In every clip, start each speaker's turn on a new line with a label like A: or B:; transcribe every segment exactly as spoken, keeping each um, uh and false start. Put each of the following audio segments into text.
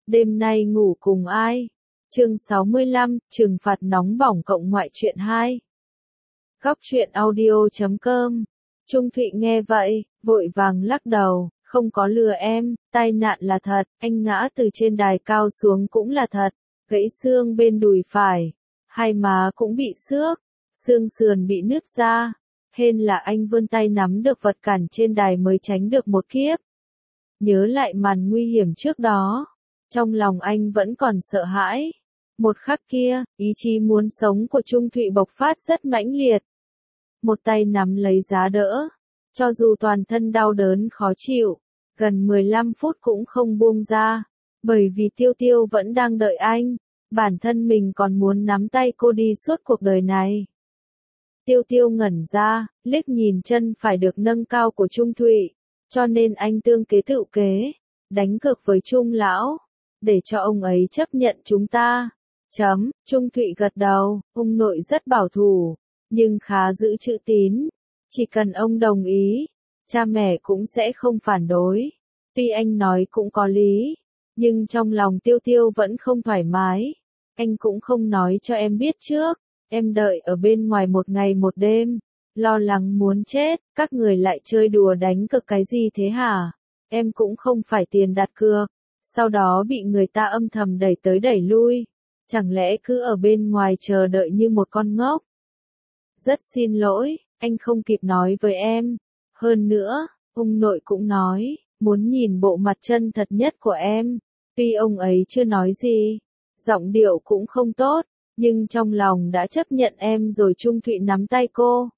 A: Đêm nay ngủ cùng ai? Chương sáu mươi lăm, trừng phạt nóng bỏng cộng ngoại truyện hai. Góc truyện audio chấm com. Trung Thụy nghe vậy, vội vàng lắc đầu, không có lừa em, tai nạn là thật, anh ngã từ trên đài cao xuống cũng là thật, gãy xương bên đùi phải, hai má cũng bị xước, xương sườn bị nứt ra, hên là anh vươn tay nắm được vật cản trên đài mới tránh được một kiếp. Nhớ lại màn nguy hiểm trước đó, trong lòng anh vẫn còn sợ hãi. Một khắc kia, ý chí muốn sống của Trung Thụy bộc phát rất mãnh liệt. Một tay nắm lấy giá đỡ, cho dù toàn thân đau đớn khó chịu, gần mười lăm phút cũng không buông ra, bởi vì Tiêu Tiêu vẫn đang đợi anh, bản thân mình còn muốn nắm tay cô đi suốt cuộc đời này. Tiêu Tiêu ngẩn ra, liếc nhìn chân phải được nâng cao của Trung Thụy, cho nên anh tương kế tự kế, đánh cược với Trung lão, để cho ông ấy chấp nhận chúng ta. Chấm, Trung Thụy gật đầu, ông nội rất bảo thủ, nhưng khá giữ chữ tín. Chỉ cần ông đồng ý, cha mẹ cũng sẽ không phản đối. Tuy anh nói cũng có lý, nhưng trong lòng Tiêu Tiêu vẫn không thoải mái. Anh cũng không nói cho em biết trước, em đợi ở bên ngoài một ngày một đêm, lo lắng muốn chết, các người lại chơi đùa đánh cược cái gì thế hả? Em cũng không phải tiền đặt cược, sau đó bị người ta âm thầm đẩy tới đẩy lui. Chẳng lẽ cứ ở bên ngoài chờ đợi như một con ngốc? Rất xin lỗi, anh không kịp nói với em. Hơn nữa, ông nội cũng nói, muốn nhìn bộ mặt chân thật nhất của em. Tuy ông ấy chưa nói gì, giọng điệu cũng không tốt, nhưng trong lòng đã chấp nhận em rồi. Trung Thụy nắm tay cô.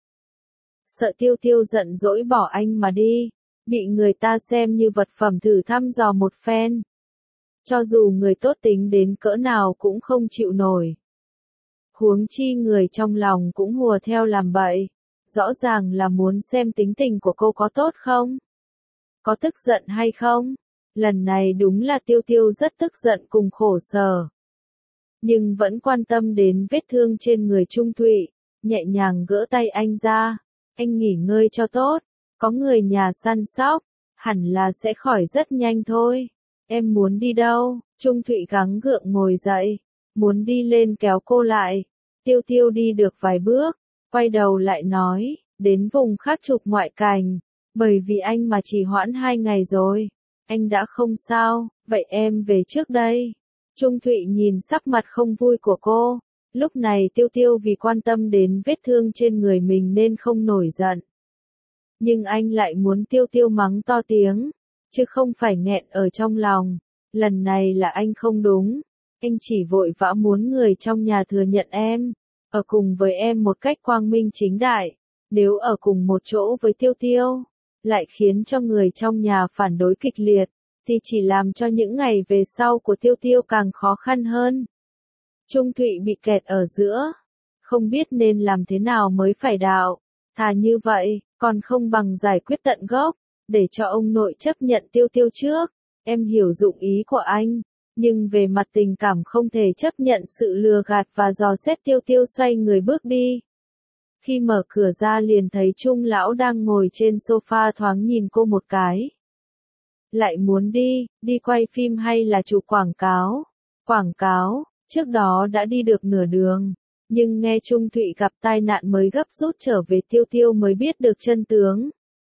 A: Sợ Tiêu Tiêu giận dỗi bỏ anh mà đi, bị người ta xem như vật phẩm thử thăm dò một phen. Cho dù người tốt tính đến cỡ nào cũng không chịu nổi. Huống chi người trong lòng cũng hùa theo làm bậy. Rõ ràng là muốn xem tính tình của cô có tốt không? Có tức giận hay không? Lần này đúng là Tiêu Tiêu rất tức giận cùng khổ sở. Nhưng vẫn quan tâm đến vết thương trên người Trung Thụy, nhẹ nhàng gỡ tay anh ra. Anh nghỉ ngơi cho tốt, có người nhà săn sóc, hẳn là sẽ khỏi rất nhanh thôi. Em muốn đi đâu? Trung Thụy gắng gượng ngồi dậy, muốn đi lên kéo cô lại. Tiêu Tiêu đi được vài bước, quay đầu lại nói, đến vùng khác chụp ngoại cảnh, bởi vì anh mà trì hoãn hai ngày rồi. Anh đã không sao, vậy em về trước đây. Trung Thụy nhìn sắc mặt không vui của cô, lúc này Tiêu Tiêu vì quan tâm đến vết thương trên người mình nên không nổi giận. Nhưng anh lại muốn Tiêu Tiêu mắng to tiếng, chứ không phải nghẹn ở trong lòng. Lần này là anh không đúng, anh chỉ vội vã muốn người trong nhà thừa nhận em, ở cùng với em một cách quang minh chính đại. Nếu ở cùng một chỗ với Tiêu Tiêu, lại khiến cho người trong nhà phản đối kịch liệt, thì chỉ làm cho những ngày về sau của Tiêu Tiêu càng khó khăn hơn. Trung Thụy bị kẹt ở giữa, không biết nên làm thế nào mới phải đạo. Thà như vậy, còn không bằng giải quyết tận gốc, để cho ông nội chấp nhận Tiêu Tiêu trước. Em hiểu dụng ý của anh, nhưng về mặt tình cảm không thể chấp nhận sự lừa gạt và dò xét. Tiêu Tiêu xoay người bước đi. Khi mở cửa ra liền thấy Trung lão đang ngồi trên sofa thoáng nhìn cô một cái. Lại muốn đi, đi quay phim hay là chụp quảng cáo? Quảng cáo, trước đó đã đi được nửa đường, nhưng nghe Trung Thụy gặp tai nạn mới gấp rút trở về. Tiêu Tiêu mới biết được chân tướng.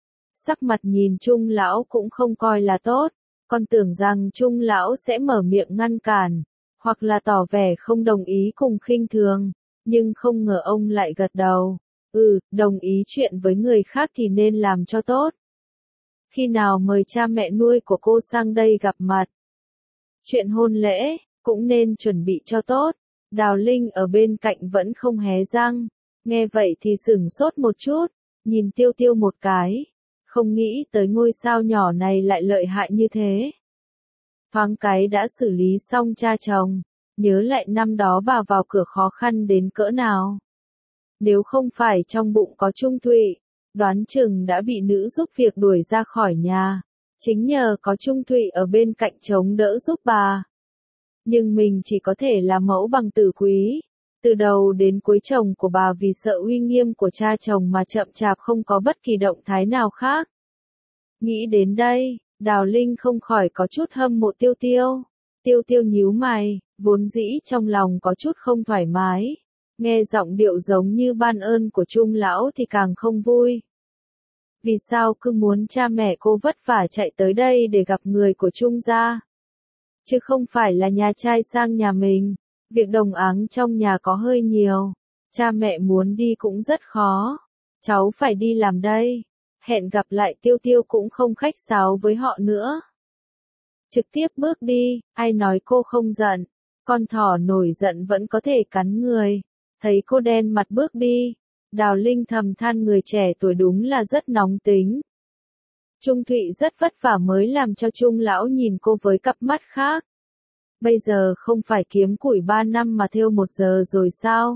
A: Sắc mặt nhìn Trung lão cũng không coi là tốt, còn tưởng rằng Trung lão sẽ mở miệng ngăn cản, hoặc là tỏ vẻ không đồng ý cùng khinh thường, nhưng không ngờ ông lại gật đầu. Ừ, đồng ý chuyện với người khác thì nên làm cho tốt. Khi nào mời cha mẹ nuôi của cô sang đây gặp mặt? Chuyện hôn lễ, cũng nên chuẩn bị cho tốt. Đào Linh ở bên cạnh vẫn không hé răng, nghe vậy thì sửng sốt một chút, nhìn Tiêu Tiêu một cái. Không nghĩ tới ngôi sao nhỏ này lại lợi hại như thế. Thoáng cái đã xử lý xong cha chồng, nhớ lại năm đó bà vào cửa khó khăn đến cỡ nào. Nếu không phải trong bụng có Trung Thụy, đoán chừng đã bị nữ giúp việc đuổi ra khỏi nhà. Chính nhờ có Trung Thụy ở bên cạnh chống đỡ giúp bà. Nhưng mình chỉ có thể là mẫu bằng tử quý. Từ đầu đến cuối chồng của bà vì sợ uy nghiêm của cha chồng mà chậm chạp không có bất kỳ động thái nào khác. Nghĩ đến đây, Đào Linh không khỏi có chút hâm mộ Tiêu Tiêu. Tiêu Tiêu nhíu mày, vốn dĩ trong lòng có chút không thoải mái. Nghe giọng điệu giống như ban ơn của Trung lão thì càng không vui. Vì sao cứ muốn cha mẹ cô vất vả chạy tới đây để gặp người của Trung gia? Chứ không phải là nhà trai sang nhà mình. Việc đồng áng trong nhà có hơi nhiều. Cha mẹ muốn đi cũng rất khó. Cháu phải đi làm đây. Hẹn gặp lại Tiêu Tiêu cũng không khách sáo với họ nữa. Trực tiếp bước đi, ai nói cô không giận. Con thỏ nổi giận vẫn có thể cắn người. Thấy cô đen mặt bước đi. Đào Linh thầm than người trẻ tuổi đúng là rất nóng tính. Trung Thụy rất vất vả mới làm cho Trung lão nhìn cô với cặp mắt khác. Bây giờ không phải kiếm củi ba năm mà thêu một giờ rồi sao?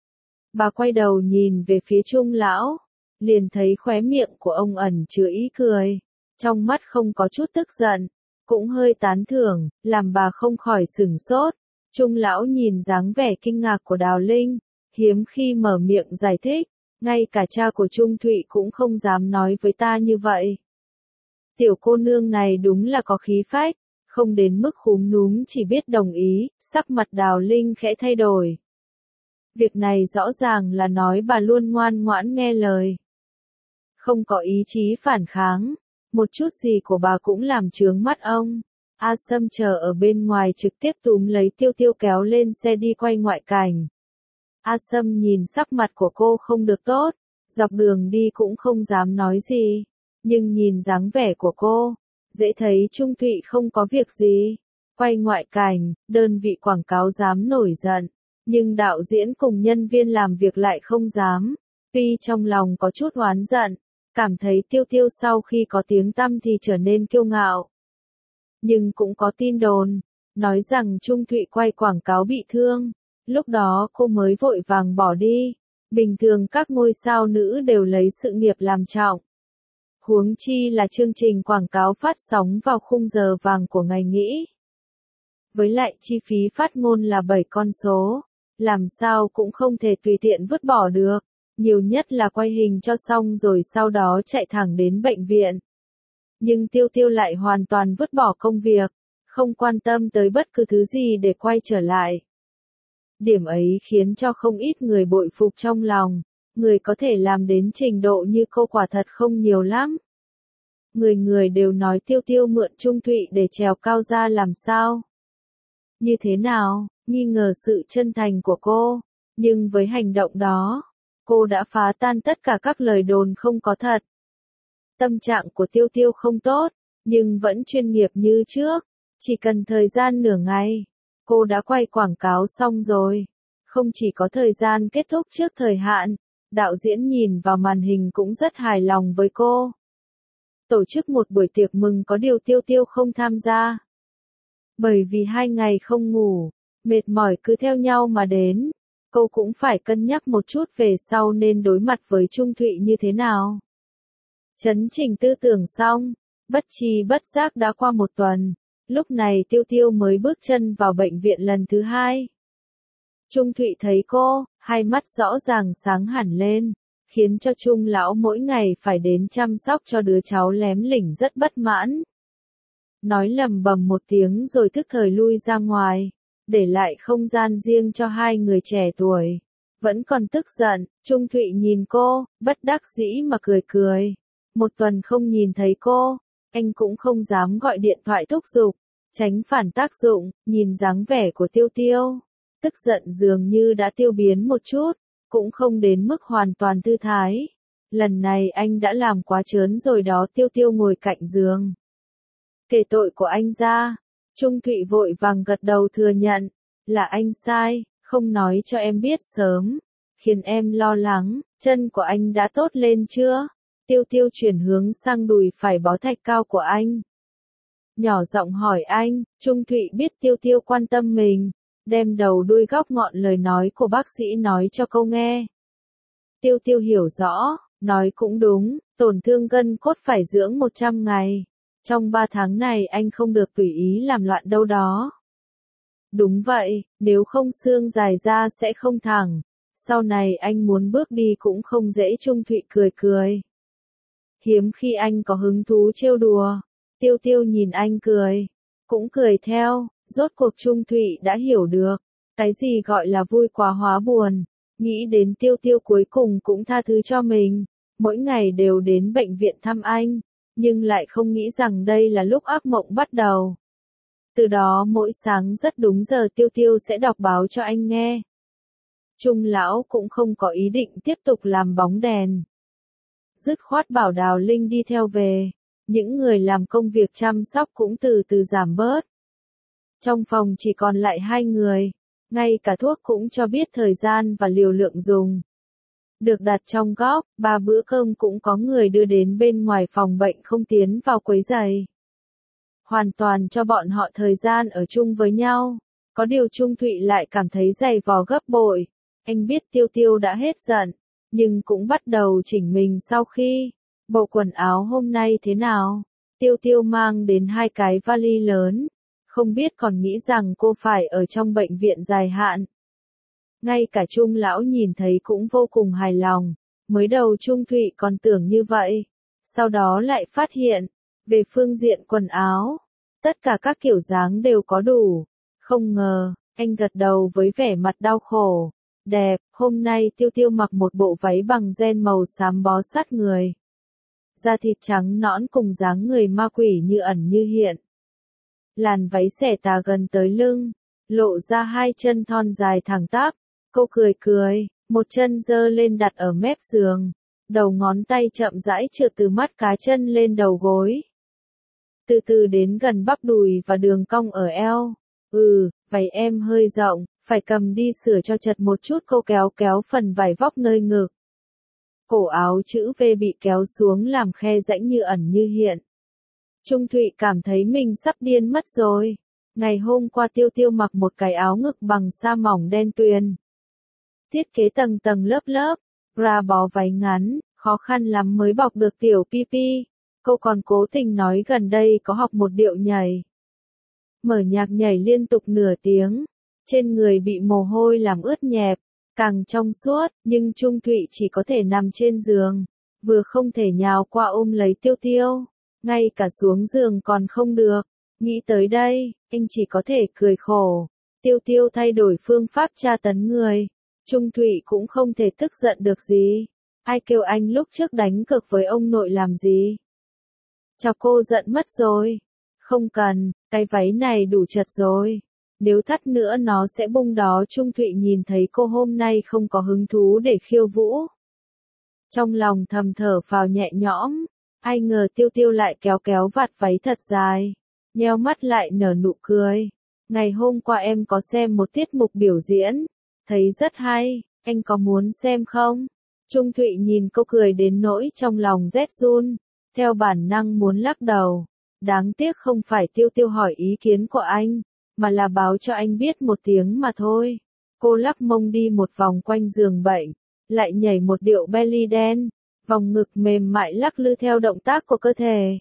A: Bà quay đầu nhìn về phía Trung lão, liền thấy khóe miệng của ông ẩn chứa ý cười, trong mắt không có chút tức giận, cũng hơi tán thưởng, làm bà không khỏi sửng sốt. Trung lão nhìn dáng vẻ kinh ngạc của Đào Linh, hiếm khi mở miệng giải thích, ngay cả cha của Trung Thụy cũng không dám nói với ta như vậy. Tiểu cô nương này đúng là có khí phách, không đến mức khúm núm chỉ biết đồng ý, sắc mặt Đào Linh khẽ thay đổi. Việc này rõ ràng là nói bà luôn ngoan ngoãn nghe lời. Không có ý chí phản kháng, một chút gì của bà cũng làm chướng mắt ông. A Sâm chờ ở bên ngoài trực tiếp túm lấy Tiêu Tiêu kéo lên xe đi quay ngoại cảnh. A Sâm nhìn sắc mặt của cô không được tốt, dọc đường đi cũng không dám nói gì, nhưng nhìn dáng vẻ của cô, dễ thấy Trung Thụy không có việc gì. Quay ngoại cảnh, đơn vị quảng cáo dám nổi giận, nhưng đạo diễn cùng nhân viên làm việc lại không dám. Tuy trong lòng có chút oán giận, cảm thấy Tiêu Tiêu sau khi có tiếng tăm thì trở nên kiêu ngạo. Nhưng cũng có tin đồn, nói rằng Trung Thụy quay quảng cáo bị thương, lúc đó cô mới vội vàng bỏ đi. Bình thường các ngôi sao nữ đều lấy sự nghiệp làm trọng. Huống chi là chương trình quảng cáo phát sóng vào khung giờ vàng của ngày nghỉ. Với lại chi phí phát ngôn là bảy con số, làm sao cũng không thể tùy tiện vứt bỏ được, nhiều nhất là quay hình cho xong rồi sau đó chạy thẳng đến bệnh viện. Nhưng Tiêu Tiêu lại hoàn toàn vứt bỏ công việc, không quan tâm tới bất cứ thứ gì để quay trở lại. Điểm ấy khiến cho không ít người bội phục trong lòng, người có thể làm đến trình độ như cô quả thật không nhiều lắm. Người người đều nói Tiêu Tiêu mượn Trung Thụy để trèo cao ra làm sao. Như thế nào, nghi ngờ sự chân thành của cô, nhưng với hành động đó, cô đã phá tan tất cả các lời đồn không có thật. Tâm trạng của Tiêu Tiêu không tốt, nhưng vẫn chuyên nghiệp như trước, chỉ cần thời gian nửa ngày, cô đã quay quảng cáo xong rồi. Không chỉ có thời gian kết thúc trước thời hạn, đạo diễn nhìn vào màn hình cũng rất hài lòng với cô. Tổ chức một buổi tiệc mừng có điều Tiêu Tiêu không tham gia. Bởi vì hai ngày không ngủ, mệt mỏi cứ theo nhau mà đến, cô cũng phải cân nhắc một chút về sau nên đối mặt với Trung Thụy như thế nào. Chấn chỉnh tư tưởng xong, bất tri bất giác đã qua một tuần, lúc này Tiêu Tiêu mới bước chân vào bệnh viện lần thứ hai. Trung Thụy thấy cô, hai mắt rõ ràng sáng hẳn lên, khiến cho Trung lão mỗi ngày phải đến chăm sóc cho đứa cháu lém lỉnh rất bất mãn. Nói lầm bầm một tiếng rồi tức thời lui ra ngoài, để lại không gian riêng cho hai người trẻ tuổi. Vẫn còn tức giận, Trung Thụy nhìn cô, bất đắc dĩ mà cười cười. Một tuần không nhìn thấy cô, anh cũng không dám gọi điện thoại thúc giục, tránh phản tác dụng. Nhìn dáng vẻ của Tiêu Tiêu, tức giận dường như đã tiêu biến một chút, cũng không đến mức hoàn toàn thư thái. Lần này anh đã làm quá trớn rồi đó. Tiêu Tiêu ngồi cạnh giường, kể tội của anh ra. Trung Thụy vội vàng gật đầu thừa nhận, là anh sai, không nói cho em biết sớm, khiến em lo lắng. Chân của anh đã tốt lên chưa? Tiêu Tiêu chuyển hướng sang đùi phải bó thạch cao của anh, nhỏ giọng hỏi anh. Trung Thụy biết Tiêu Tiêu quan tâm mình, đem đầu đuôi góc ngọn lời nói của bác sĩ nói cho cô nghe. Tiêu Tiêu hiểu rõ, nói cũng đúng, tổn thương gân cốt phải dưỡng một trăm ngày. Trong ba tháng này anh không được tùy ý làm loạn đâu đó. Đúng vậy, nếu không xương dài ra sẽ không thẳng. Sau này anh muốn bước đi cũng không dễ. Trung Thụy cười cười. Hiếm khi anh có hứng thú trêu đùa. Tiêu Tiêu nhìn anh cười, cũng cười theo, Rốt cuộc Trung Thụy đã hiểu được, cái gì gọi là vui quá hóa buồn, nghĩ đến Tiêu Tiêu cuối cùng cũng tha thứ cho mình, mỗi ngày đều đến bệnh viện thăm anh, nhưng lại không nghĩ rằng đây là lúc ác mộng bắt đầu. Từ đó mỗi sáng rất đúng giờ Tiêu Tiêu sẽ đọc báo cho anh nghe. Trung lão cũng không có ý định tiếp tục làm bóng đèn. Dứt khoát bảo Đào Linh đi theo về, những người làm công việc chăm sóc cũng từ từ giảm bớt. Trong phòng chỉ còn lại hai người, ngay cả thuốc cũng cho biết thời gian và liều lượng dùng. Được đặt trong góc, ba bữa cơm cũng có người đưa đến bên ngoài phòng bệnh không tiến vào quấy rầy. Hoàn toàn cho bọn họ thời gian ở chung với nhau. Có điều Trung Thụy lại cảm thấy dày vò gấp bội. Anh biết Tiêu Tiêu đã hết giận, nhưng cũng bắt đầu chỉnh mình sau khi. Bộ quần áo hôm nay thế nào? Tiêu Tiêu mang đến hai cái vali lớn. Không biết còn nghĩ rằng cô phải ở trong bệnh viện dài hạn. Ngay cả Trung lão nhìn thấy cũng vô cùng hài lòng. Mới đầu Trung Thụy còn tưởng như vậy. Sau đó lại phát hiện, về phương diện quần áo, tất cả các kiểu dáng đều có đủ. Không ngờ, anh gật đầu với vẻ mặt đau khổ. Đẹp, hôm nay Tiêu Tiêu mặc một bộ váy bằng ren màu xám bó sát người. Da thịt trắng nõn cùng dáng người ma quỷ như ẩn như hiện. Làn váy xẻ tà gần tới lưng, lộ ra hai chân thon dài thẳng tắp. Cô cười cười, một chân giơ lên đặt ở mép giường, đầu ngón tay chậm rãi trượt từ mắt cá chân lên đầu gối. Từ từ đến gần bắp đùi và đường cong ở eo. Ừ, váy em hơi rộng, phải cầm đi sửa cho chật một chút. Cô kéo kéo phần vải vóc nơi ngực. Cổ áo chữ V bị kéo xuống làm khe rãnh như ẩn như hiện. Trung Thụy cảm thấy mình sắp điên mất rồi. Ngày hôm qua Tiêu Tiêu mặc một cái áo ngực bằng sa mỏng đen tuyền. Thiết kế tầng tầng lớp lớp, ra bó váy ngắn, khó khăn lắm mới bọc được tiểu pipi. Cô còn cố tình nói gần đây có học một điệu nhảy. Mở nhạc nhảy liên tục nửa tiếng, trên người bị mồ hôi làm ướt nhẹp, càng trong suốt, nhưng Trung Thụy chỉ có thể nằm trên giường, vừa không thể nhào qua ôm lấy Tiêu Tiêu, ngay cả xuống giường còn không được. Nghĩ tới đây, anh chỉ có thể cười khổ. Tiêu Tiêu thay đổi phương pháp tra tấn người. Trung Thụy cũng không thể tức giận được gì. Ai kêu anh lúc trước đánh cược với ông nội làm gì? Cho cô giận mất rồi. Không cần, cái váy này đủ chật rồi. Nếu thắt nữa nó sẽ bung đó. Trung Thụy nhìn thấy cô hôm nay không có hứng thú để khiêu vũ. Trong lòng thầm thở phào nhẹ nhõm. Ai ngờ Tiêu Tiêu lại kéo kéo vạt váy thật dài. Nheo mắt lại nở nụ cười. Ngày hôm qua em có xem một tiết mục biểu diễn. Thấy rất hay, anh có muốn xem không? Trung Thụy nhìn cô cười đến nỗi trong lòng rét run, theo bản năng muốn lắc đầu. Đáng tiếc không phải Tiêu Tiêu hỏi ý kiến của anh, mà là báo cho anh biết một tiếng mà thôi. Cô lắc mông đi một vòng quanh giường bệnh, lại nhảy một điệu belly dance, vòng ngực mềm mại lắc lư theo động tác của cơ thể.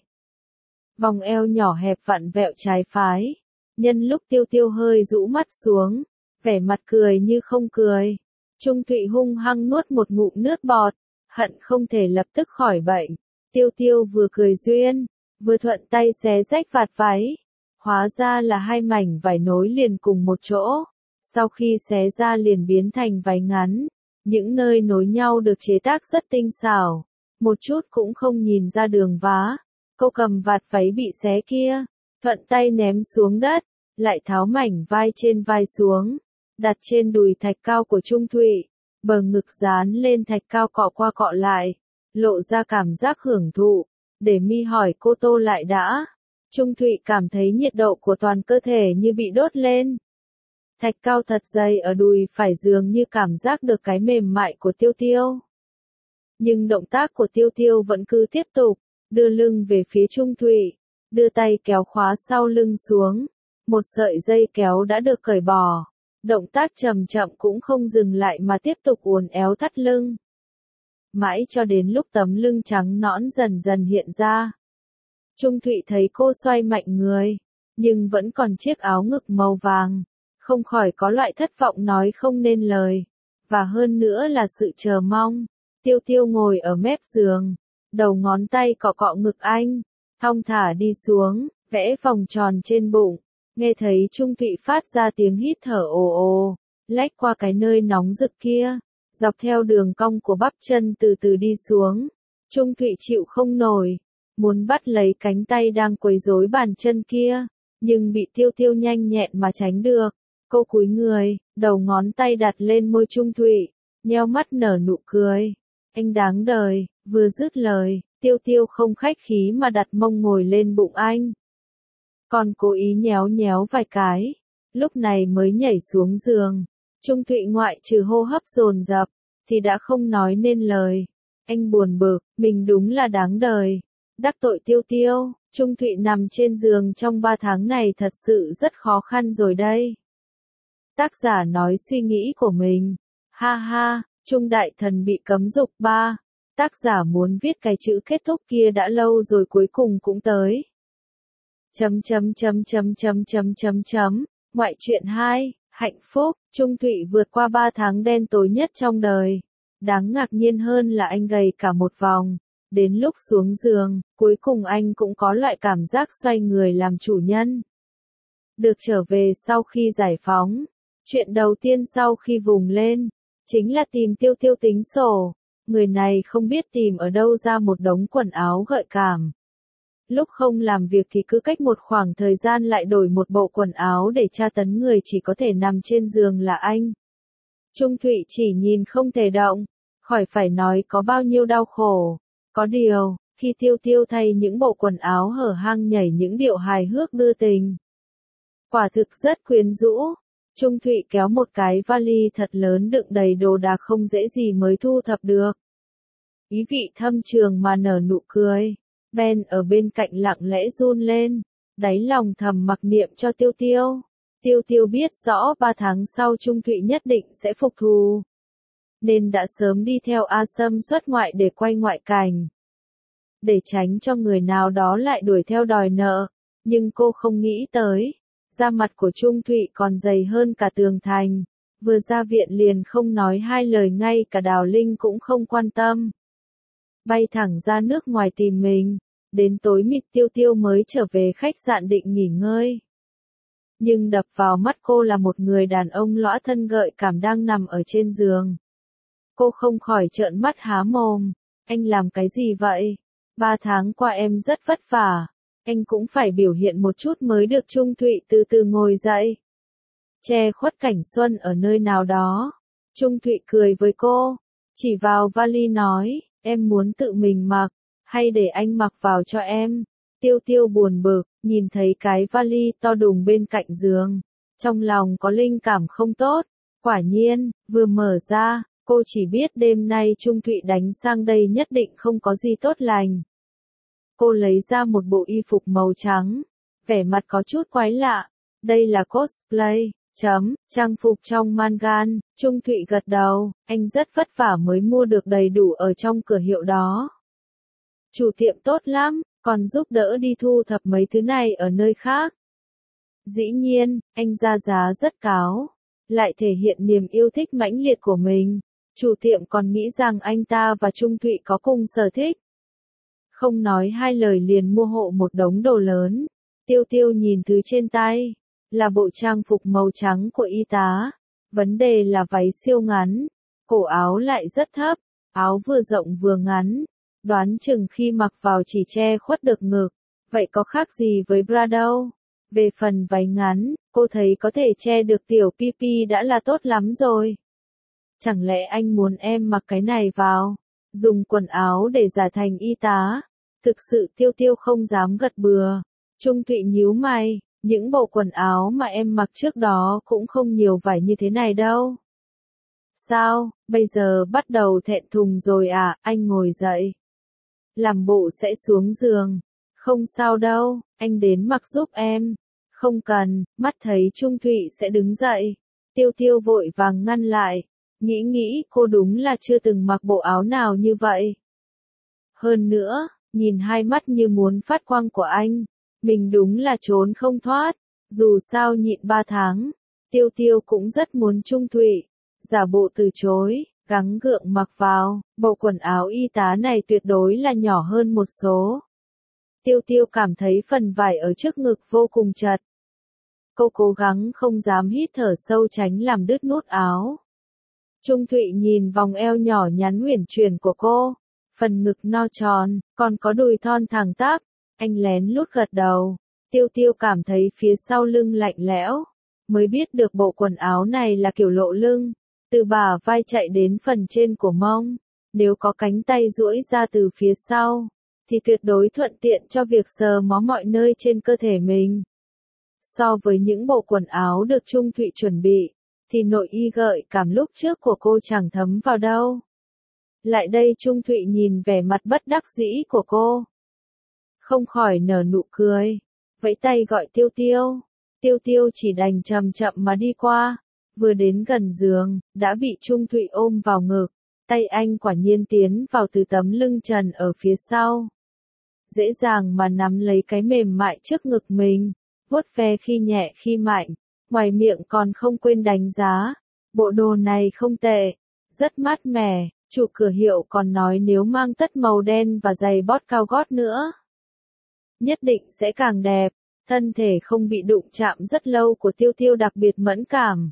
A: Vòng eo nhỏ hẹp vặn vẹo trái phái, nhân lúc Tiêu Tiêu hơi rũ mắt xuống, vẻ mặt cười như không cười. Trung Thụy hung hăng nuốt một ngụm nước bọt, hận không thể lập tức khỏi bệnh. Tiêu Tiêu vừa cười duyên, vừa thuận tay xé rách vạt váy. Hóa ra là hai mảnh vải nối liền cùng một chỗ. Sau khi xé ra liền biến thành váy ngắn. Những nơi nối nhau được chế tác rất tinh xảo. Một chút cũng không nhìn ra đường vá. Cô cầm vạt váy bị xé kia, thuận tay ném xuống đất, lại tháo mảnh vai trên vai xuống. Đặt trên đùi thạch cao của Trung Thụy, bờ ngực dán lên thạch cao cọ qua cọ lại, lộ ra cảm giác hưởng thụ. Để mi hỏi cô tô lại đã. Trung Thụy cảm thấy nhiệt độ của toàn cơ thể như bị đốt lên. Thạch cao thật dày ở đùi phải dường như cảm giác được cái mềm mại của Tiêu Tiêu. Nhưng động tác của Tiêu Tiêu vẫn cứ tiếp tục, đưa lưng về phía Trung Thụy, đưa tay kéo khóa sau lưng xuống. Một sợi dây kéo đã được cởi bỏ. Động tác chậm chậm cũng không dừng lại mà tiếp tục uốn éo thắt lưng. Mãi cho đến lúc tấm lưng trắng nõn dần dần hiện ra. Trung Thụy thấy cô xoay mạnh người, nhưng vẫn còn chiếc áo ngực màu vàng. Không khỏi có loại thất vọng nói không nên lời. Và hơn nữa là sự chờ mong. Tiêu Tiêu ngồi ở mép giường, đầu ngón tay cọ cọ ngực anh, thong thả đi xuống, vẽ vòng tròn trên bụng. Nghe thấy Trung Thụy phát ra tiếng hít thở ồ ồ, lách qua cái nơi nóng rực kia, dọc theo đường cong của bắp chân từ từ đi xuống. Trung Thụy chịu không nổi, muốn bắt lấy cánh tay đang quấy rối bàn chân kia, nhưng bị Tiêu Tiêu nhanh nhẹn mà tránh được. Cô cúi người, đầu ngón tay đặt lên môi Trung Thụy, nheo mắt nở nụ cười. Anh đáng đời, vừa dứt lời, Tiêu Tiêu không khách khí mà đặt mông ngồi lên bụng anh. Còn cố ý nhéo nhéo vài cái, lúc này mới nhảy xuống giường. Trung Thụy ngoại trừ hô hấp dồn dập, thì đã không nói nên lời. Anh buồn bực, mình đúng là đáng đời. Đắc tội Tiêu Tiêu, Trung Thụy nằm trên giường trong ba tháng này thật sự rất khó khăn rồi đây. Tác giả nói suy nghĩ của mình. Ha ha, Trung Đại Thần bị cấm dục ba. Tác giả muốn viết cái chữ kết thúc kia đã lâu rồi cuối cùng cũng tới. Chấm chấm chấm chấm chấm chấm chấm chấm. Ngoại truyện hai, hạnh phúc, Trung Thụy vượt qua ba tháng đen tối nhất trong đời. Đáng ngạc nhiên hơn là anh gầy cả một vòng. Đến lúc xuống giường, cuối cùng anh cũng có loại cảm giác xoay người làm chủ nhân. Được trở về sau khi giải phóng. Chuyện đầu tiên sau khi vùng lên, chính là tìm Tiêu Tiêu tính sổ. Người này không biết tìm ở đâu ra một đống quần áo gợi cảm. Lúc không làm việc thì cứ cách một khoảng thời gian lại đổi một bộ quần áo để tra tấn người chỉ có thể nằm trên giường là anh. Trung Thụy chỉ nhìn không thể động, khỏi phải nói có bao nhiêu đau khổ. Có điều, khi Tiêu Tiêu thay những bộ quần áo hở hang nhảy những điệu hài hước đưa tình. Quả thực rất quyến rũ. Trung Thụy kéo một cái vali thật lớn đựng đầy đồ đạc không dễ gì mới thu thập được. Ý vị thâm trường mà nở nụ cười. Ben ở bên cạnh lặng lẽ run lên, đáy lòng thầm mặc niệm cho Tiêu Tiêu. Tiêu Tiêu biết rõ ba tháng sau Trung Thụy nhất định sẽ phục thù, nên đã sớm đi theo A Sâm xuất ngoại để quay ngoại cảnh. Để tránh cho người nào đó lại đuổi theo đòi nợ, nhưng cô không nghĩ tới, da mặt của Trung Thụy còn dày hơn cả tường thành. Vừa ra viện liền không nói hai lời, ngay cả Đào Linh cũng không quan tâm. Bay thẳng ra nước ngoài tìm mình, đến tối mịt Tiêu Tiêu mới trở về khách sạn định nghỉ ngơi. Nhưng đập vào mắt cô là một người đàn ông lõa thân gợi cảm đang nằm ở trên giường. Cô không khỏi trợn mắt há mồm, anh làm cái gì vậy? Ba tháng qua em rất vất vả, anh cũng phải biểu hiện một chút mới được. Trung Thụy từ từ ngồi dậy. Che khuất cảnh xuân ở nơi nào đó. Trung Thụy cười với cô, chỉ vào vali nói, em muốn tự mình mặc, hay để anh mặc vào cho em? Tiêu Tiêu buồn bực, nhìn thấy cái vali to đùng bên cạnh giường. Trong lòng có linh cảm không tốt. Quả nhiên, vừa mở ra, cô chỉ biết đêm nay Trung Thụy đánh sang đây nhất định không có gì tốt lành. Cô lấy ra một bộ y phục màu trắng, vẻ mặt có chút quái lạ. Đây là cosplay, chấm, trang phục trong mangan. Trung Thụy gật đầu, anh rất vất vả mới mua được đầy đủ ở trong cửa hiệu đó. Chủ tiệm tốt lắm, còn giúp đỡ đi thu thập mấy thứ này ở nơi khác. Dĩ nhiên, anh ra giá rất cao, lại thể hiện niềm yêu thích mãnh liệt của mình. Chủ tiệm còn nghĩ rằng anh ta và Trung Thụy có cùng sở thích. Không nói hai lời liền mua hộ một đống đồ lớn. Tiêu Tiêu nhìn thứ trên tay, là bộ trang phục màu trắng của y tá. Vấn đề là váy siêu ngắn, cổ áo lại rất thấp, áo vừa rộng vừa ngắn. Đoán chừng khi mặc vào chỉ che khuất được ngực, vậy có khác gì với bra đâu. Về phần váy ngắn, cô thấy có thể che được tiểu pi pi đã là tốt lắm rồi. Chẳng lẽ anh muốn em mặc cái này vào, dùng quần áo để giả thành y tá? Thực sự Tiêu Tiêu không dám gật bừa. Trung Thụy nhíu mày, những bộ quần áo mà em mặc trước đó cũng không nhiều vải như thế này đâu. Sao, bây giờ bắt đầu thẹn thùng rồi à? Anh ngồi dậy, làm bộ sẽ xuống giường. Không sao đâu, anh đến mặc giúp em. Không cần. Mắt thấy Trung Thụy sẽ đứng dậy, Tiêu Tiêu vội vàng ngăn lại. Nghĩ nghĩ cô đúng là chưa từng mặc bộ áo nào như vậy. Hơn nữa, nhìn hai mắt như muốn phát quang của anh, mình đúng là trốn không thoát. Dù sao nhịn ba tháng, Tiêu Tiêu cũng rất muốn Trung Thụy giả bộ từ chối, gắng gượng mặc vào. Bộ quần áo y tá này tuyệt đối là nhỏ hơn một số. Tiêu Tiêu cảm thấy phần vải ở trước ngực vô cùng chật. Cô cố gắng không dám hít thở sâu tránh làm đứt nút áo. Trung Thụy nhìn vòng eo nhỏ nhắn uyển chuyển của cô, phần ngực no tròn, còn có đùi thon thẳng tắp, anh lén lút gật đầu. Tiêu Tiêu cảm thấy phía sau lưng lạnh lẽo, mới biết được bộ quần áo này là kiểu lộ lưng, từ bả vai chạy đến phần trên của mông, nếu có cánh tay duỗi ra từ phía sau, thì tuyệt đối thuận tiện cho việc sờ mó mọi nơi trên cơ thể mình. So với những bộ quần áo được Trung Thụy chuẩn bị, thì nội y gợi cảm lúc trước của cô chẳng thấm vào đâu. Lại đây Trung Thụy nhìn vẻ mặt bất đắc dĩ của cô, không khỏi nở nụ cười, vẫy tay gọi Tiêu Tiêu. Tiêu Tiêu chỉ đành chậm chậm mà đi qua, vừa đến gần giường, đã bị Trung Thụy ôm vào ngực, tay anh quả nhiên tiến vào từ tấm lưng trần ở phía sau. Dễ dàng mà nắm lấy cái mềm mại trước ngực mình, vuốt ve khi nhẹ khi mạnh, ngoài miệng còn không quên đánh giá, bộ đồ này không tệ, rất mát mẻ, chủ cửa hiệu còn nói nếu mang tất màu đen và giày bót cao gót nữa, nhất định sẽ càng đẹp. Thân thể không bị đụng chạm rất lâu của Tiêu Tiêu đặc biệt mẫn cảm.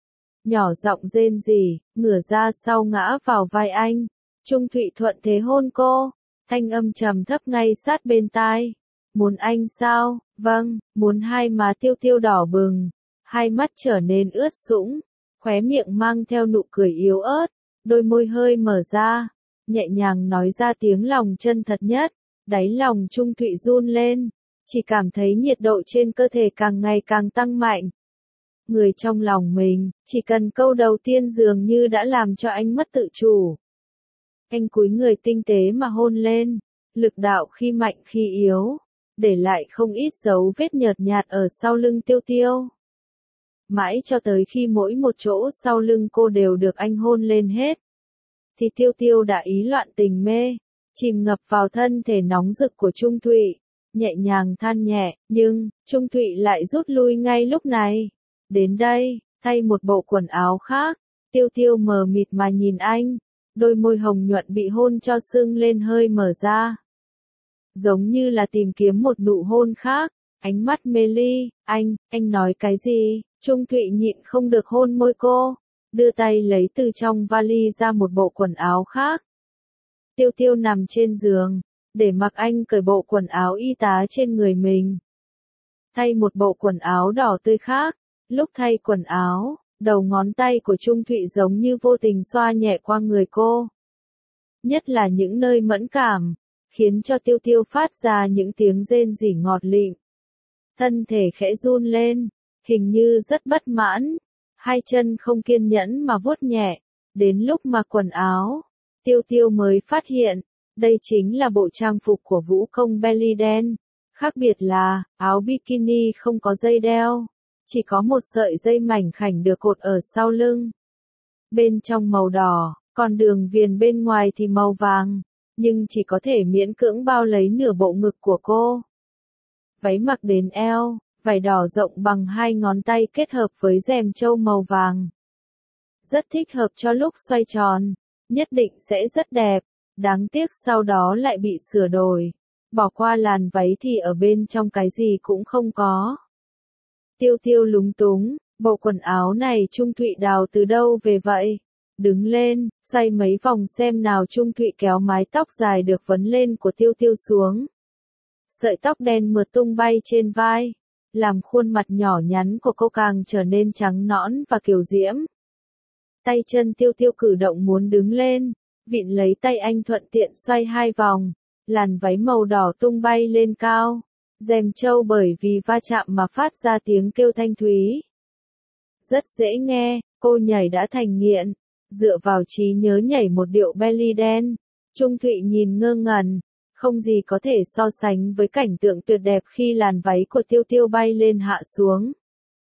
A: Nhỏ giọng rên rỉ, ngửa ra sau ngã vào vai anh. Trung Thụy thuận thế hôn cô, thanh âm trầm thấp ngay sát bên tai. Muốn anh sao? Vâng, muốn. Hai má Tiêu Tiêu đỏ bừng, hai mắt trở nên ướt sũng, khóe miệng mang theo nụ cười yếu ớt, đôi môi hơi mở ra, nhẹ nhàng nói ra tiếng lòng chân thật nhất. Đáy lòng Trung Thụy run lên, chỉ cảm thấy nhiệt độ trên cơ thể càng ngày càng tăng mạnh. Người trong lòng mình, chỉ cần câu đầu tiên dường như đã làm cho anh mất tự chủ. Anh cúi người tinh tế mà hôn lên, lực đạo khi mạnh khi yếu, để lại không ít dấu vết nhợt nhạt ở sau lưng Tiêu Tiêu. Mãi cho tới khi mỗi một chỗ sau lưng cô đều được anh hôn lên hết, thì Tiêu Tiêu đã ý loạn tình mê, chìm ngập vào thân thể nóng rực của Trung Thụy. Nhẹ nhàng than nhẹ, nhưng, Trung Thụy lại rút lui ngay lúc này. Đến đây, thay một bộ quần áo khác, Tiêu Tiêu mờ mịt mà nhìn anh, đôi môi hồng nhuận bị hôn cho sưng lên hơi mở ra. Giống như là tìm kiếm một nụ hôn khác, ánh mắt mê ly, anh, anh nói cái gì? Trung Thụy nhịn không được hôn môi cô, đưa tay lấy từ trong vali ra một bộ quần áo khác. Tiêu Tiêu nằm trên giường, để mặc anh cởi bộ quần áo y tá trên người mình. Thay một bộ quần áo đỏ tươi khác, lúc thay quần áo, đầu ngón tay của Trung Thụy giống như vô tình xoa nhẹ qua người cô. Nhất là những nơi mẫn cảm, khiến cho Tiêu Tiêu phát ra những tiếng rên rỉ ngọt lịm. Thân thể khẽ run lên, hình như rất bất mãn, hai chân không kiên nhẫn mà vuốt nhẹ, đến lúc mặc quần áo, Tiêu Tiêu mới phát hiện, đây chính là bộ trang phục của vũ công belly đen. Khác biệt là, áo bikini không có dây đeo, chỉ có một sợi dây mảnh khảnh được cột ở sau lưng. Bên trong màu đỏ, còn đường viền bên ngoài thì màu vàng, nhưng chỉ có thể miễn cưỡng bao lấy nửa bộ ngực của cô. Váy mặc đến eo, vải đỏ rộng bằng hai ngón tay kết hợp với rèm trâu màu vàng. Rất thích hợp cho lúc xoay tròn, nhất định sẽ rất đẹp. Đáng tiếc sau đó lại bị sửa đổi. Bỏ qua làn váy thì ở bên trong cái gì cũng không có. Tiêu Tiêu lúng túng, bộ quần áo này Trung Thụy đào từ đâu về vậy? Đứng lên, xoay mấy vòng xem nào. Trung Thụy kéo mái tóc dài được vấn lên của Tiêu Tiêu xuống. Sợi tóc đen mượt tung bay trên vai, làm khuôn mặt nhỏ nhắn của cô càng trở nên trắng nõn và kiều diễm. Tay chân Tiêu Tiêu cử động muốn đứng lên, vịn lấy tay anh thuận tiện xoay hai vòng, làn váy màu đỏ tung bay lên cao, rèm trâu bởi vì va chạm mà phát ra tiếng kêu thanh thúy. Rất dễ nghe, cô nhảy đã thành nghiện, dựa vào trí nhớ nhảy một điệu belly đen. Trung Thụy nhìn ngơ ngẩn, không gì có thể so sánh với cảnh tượng tuyệt đẹp khi làn váy của Tiêu Tiêu bay lên hạ xuống.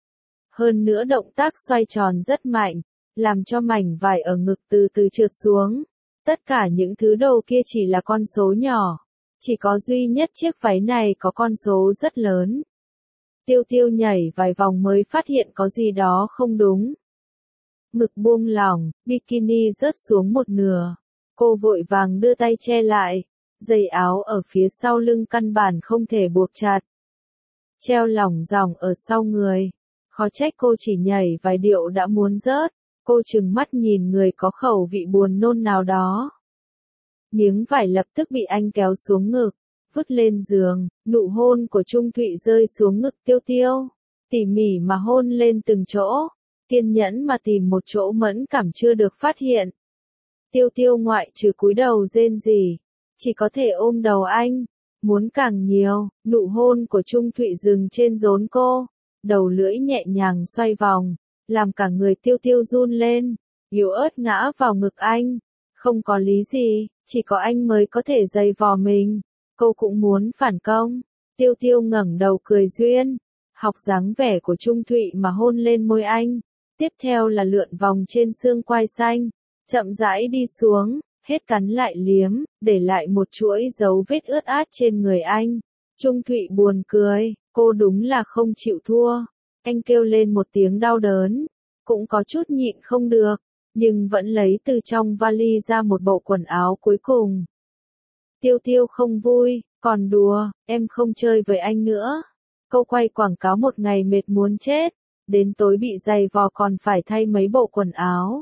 A: Hơn nữa động tác xoay tròn rất mạnh, làm cho mảnh vải ở ngực từ từ trượt xuống. Tất cả những thứ đầu kia chỉ là con số nhỏ, chỉ có duy nhất chiếc váy này có con số rất lớn. Tiêu Tiêu nhảy vài vòng mới phát hiện có gì đó không đúng. Ngực buông lỏng, bikini rớt xuống một nửa. Cô vội vàng đưa tay che lại, dây áo ở phía sau lưng căn bản không thể buộc chặt. Treo lỏng dòng ở sau người, Khó trách cô chỉ nhảy vài điệu đã muốn rớt, cô trừng mắt nhìn người có khẩu vị buồn nôn nào đó. Miếng vải lập tức bị anh kéo xuống ngực, vứt lên giường, nụ hôn của Trung Thụy rơi xuống ngực Tiêu Tiêu, tỉ mỉ mà hôn lên từng chỗ, kiên nhẫn mà tìm một chỗ mẫn cảm chưa được phát hiện. Tiêu Tiêu ngoại trừ cúi đầu rên rỉ, chỉ có thể ôm đầu anh, muốn càng nhiều. Nụ hôn của Trung Thụy dừng trên rốn cô, đầu lưỡi nhẹ nhàng xoay vòng, làm cả người Tiêu Tiêu run lên, yếu ớt ngã vào ngực anh. Không có lý gì, chỉ có anh mới có thể giày vò mình. Cô cũng muốn phản công. Tiêu Tiêu ngẩng đầu cười duyên, học dáng vẻ của Trung Thụy mà hôn lên môi anh. Tiếp theo là lượn vòng trên xương quai xanh, chậm rãi đi xuống, hết cắn lại liếm, để lại một chuỗi dấu vết ướt át trên người anh. Trung Thụy buồn cười, cô đúng là không chịu thua. Anh kêu lên một tiếng đau đớn, cũng có chút nhịn không được, nhưng vẫn lấy từ trong vali ra một bộ quần áo cuối cùng. Tiêu Tiêu không vui, còn đùa, em không chơi với anh nữa. Câu quay quảng cáo một ngày mệt muốn chết, đến tối bị giày vò còn phải thay mấy bộ quần áo.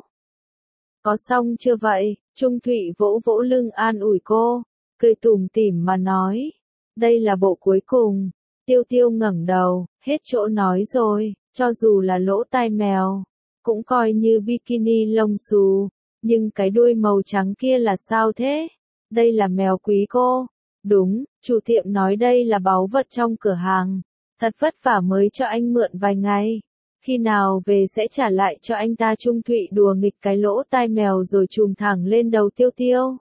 A: Có xong chưa vậy? Trung Thụy vỗ vỗ lưng an ủi cô, cười tủm tỉm mà nói. Đây là bộ cuối cùng. Tiêu Tiêu ngẩng đầu, hết chỗ nói rồi, cho dù là lỗ tai mèo, cũng coi như bikini lông xù, nhưng cái đuôi màu trắng kia là sao thế? Đây là mèo quý cô. Đúng, chủ tiệm nói đây là báu vật trong cửa hàng. Thật vất vả mới cho anh mượn vài ngày. Khi nào về sẽ trả lại cho anh ta. Trung Thụy đùa nghịch cái lỗ tai mèo rồi chùm thẳng lên đầu Tiêu Tiêu.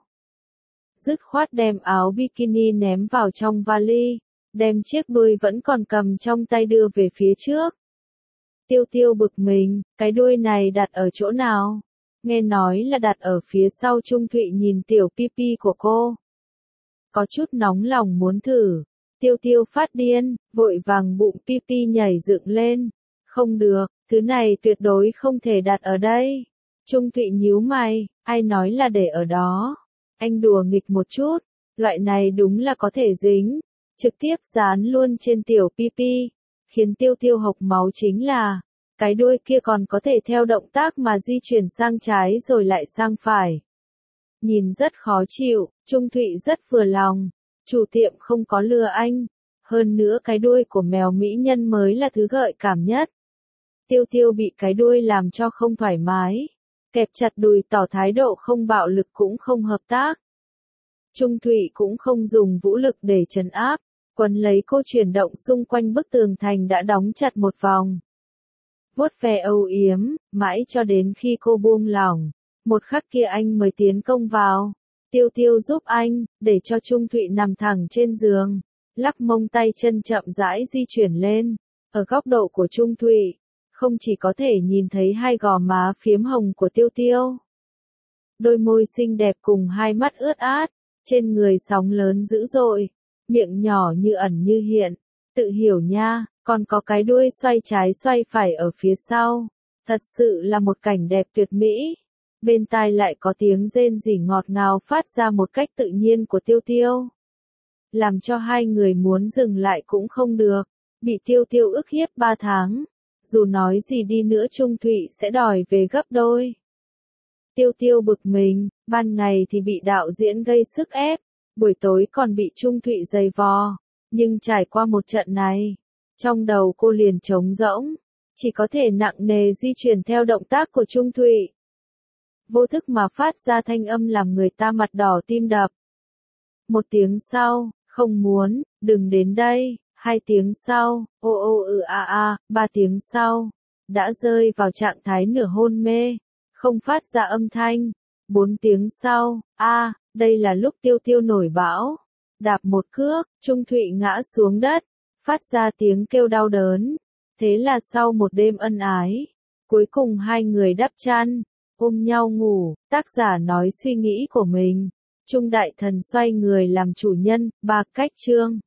A: Dứt khoát đem áo bikini ném vào trong vali, đem chiếc đuôi vẫn còn cầm trong tay đưa về phía trước. Tiêu Tiêu bực mình, cái đuôi này đặt ở chỗ nào? Nghe nói là đặt ở phía sau. Trung Thụy nhìn tiểu pipi của cô, có chút nóng lòng muốn thử. Tiêu Tiêu phát điên, vội vàng bụng pipi nhảy dựng lên. Không được, thứ này tuyệt đối không thể đặt ở đây. Trung Thụy nhíu mày, ai nói là để ở đó? Anh đùa nghịch một chút, loại này đúng là có thể dính, trực tiếp dán luôn trên tiểu pipi. Khiến Tiêu Tiêu hộc máu chính là, cái đuôi kia còn có thể theo động tác mà di chuyển sang trái rồi lại sang phải. Nhìn rất khó chịu, Trung Thụy rất vừa lòng, chủ tiệm không có lừa anh. Hơn nữa cái đuôi của mèo mỹ nhân mới là thứ gợi cảm nhất. Tiêu Tiêu bị cái đuôi làm cho không thoải mái, kẹp chặt đùi tỏ thái độ không bạo lực cũng không hợp tác. Trung Thụy cũng không dùng vũ lực để trấn áp, quấn lấy cô chuyển động xung quanh bức tường thành đã đóng chặt một vòng. Vuốt ve âu yếm, mãi cho đến khi cô buông lỏng, một khắc kia anh mới tiến công vào. Tiêu Tiêu giúp anh, để cho Trung Thụy nằm thẳng trên giường, lắc mông tay chân chậm rãi di chuyển lên. Ở góc độ của Trung Thụy, không chỉ có thể nhìn thấy hai gò má phiếm hồng của Tiêu Tiêu, đôi môi xinh đẹp cùng hai mắt ướt át, trên người sóng lớn dữ dội, miệng nhỏ như ẩn như hiện, tự hiểu nha, còn có cái đuôi xoay trái xoay phải ở phía sau. Thật sự là một cảnh đẹp tuyệt mỹ. Bên tai lại có tiếng rên rỉ ngọt ngào phát ra một cách tự nhiên của Tiêu Tiêu, làm cho hai người muốn dừng lại cũng không được. Bị Tiêu Tiêu ức hiếp ba tháng, dù nói gì đi nữa Trung Thụy sẽ đòi về gấp đôi. Tiêu Tiêu bực mình, ban ngày thì bị đạo diễn gây sức ép, buổi tối còn bị Trung Thụy giày vò, nhưng trải qua một trận này, trong đầu cô liền trống rỗng, chỉ có thể nặng nề di chuyển theo động tác của Trung Thụy. Vô thức mà phát ra thanh âm làm người ta mặt đỏ tim đập. Một tiếng sau, không muốn, đừng đến đây. Hai tiếng sau, ô ô ừ a a, ba tiếng sau, đã rơi vào trạng thái nửa hôn mê, không phát ra âm thanh. Bốn tiếng sau, a, đây là lúc Tiêu Tiêu nổi bão, đạp một cước, Trung Thụy ngã xuống đất, phát ra tiếng kêu đau đớn. Thế là sau một đêm ân ái, cuối cùng hai người đắp chăn, ôm nhau ngủ. Tác giả nói suy nghĩ của mình. Trung Đại Thần xoay người làm chủ nhân. Ba cách chương